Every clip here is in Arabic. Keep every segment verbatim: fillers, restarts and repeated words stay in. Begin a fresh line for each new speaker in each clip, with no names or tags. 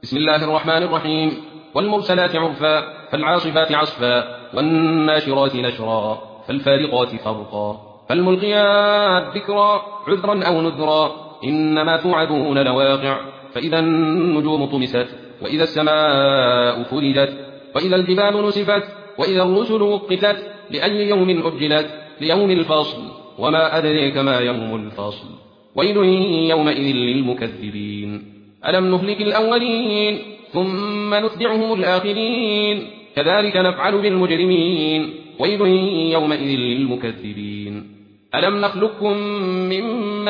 بسم الله الرحمن الرحيم. والمرسلات عرفا فالعاصفات عصفا والناشرات نشرا فالفارقات فرقا فالملقيات ذكرا عذرا أو نذرا إنما توعدون لواقع. فإذا النجوم طمست وإذا السماء فرجت وإذا الجبال نسفت وإذا الرسل وقتت لأي يوم أجلت ليوم الفصل وما أدريك ما يوم الفصل. ويل يومئذ للمكذبين. ألم نهلك الأولين ثم نتبعهم الآخرين كذلك نفعل بالمجرمين. ويل يومئذ للمكذبين. ألم نخلقكم من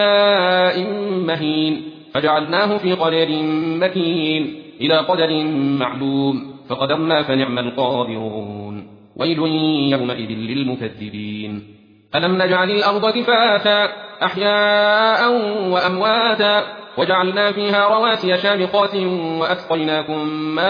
ماء مهين فجعلناه في قدر مكين إلى قدر معلوم فقدرنا فنعم القادرون. ويل يومئذ للمكذبين. ألم نجعل الأرض كفاتا أحياء وأمواتا وجعلنا فيها رواسي شامخات وأسقيناكم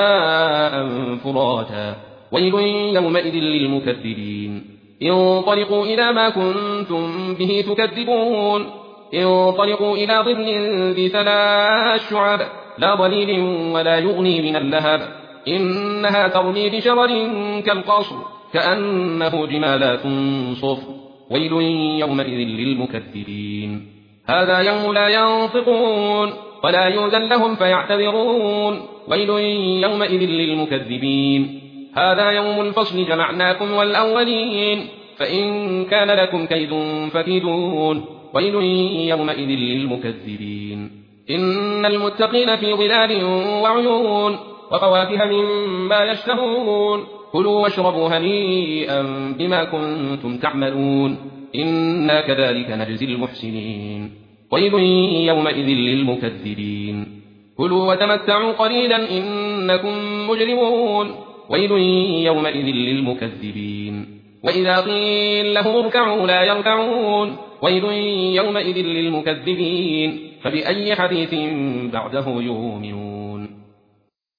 ماء فراتا. ويل يومئذ للمكذبين. انطلقوا إلى ما كنتم به تكذبون. انطلقوا إلى ظل ذي ثلاث شعب لا ظليل ولا يغني من اللهب إنها ترمي بشرر كالقصر كأنه جمالات صفر. ويل يومئذ للمكذبين. هذا يوم لا ينطقون ولا يؤذن لهم فيعتذرون. ويل يومئذ للمكذبين. هذا يوم الفصل جمعناكم والأولين فإن كان لكم كيد فكيدون. ويل يومئذ للمكذبين. إن المتقين في ظلال وعيون وفواكه مما يشتهون كلوا واشربوا هنيئا بما كنتم تعملون إنا كذلك نجزي المحسنين. ويل يومئذ للمكذبين. كلوا وتمتعوا قليلا إنكم مجرمون. ويل يومئذ للمكذبين. وإذا قيل لهم اركعوا لا يركعون. ويل يومئذ للمكذبين. فبأي حديث بعده يؤمنون.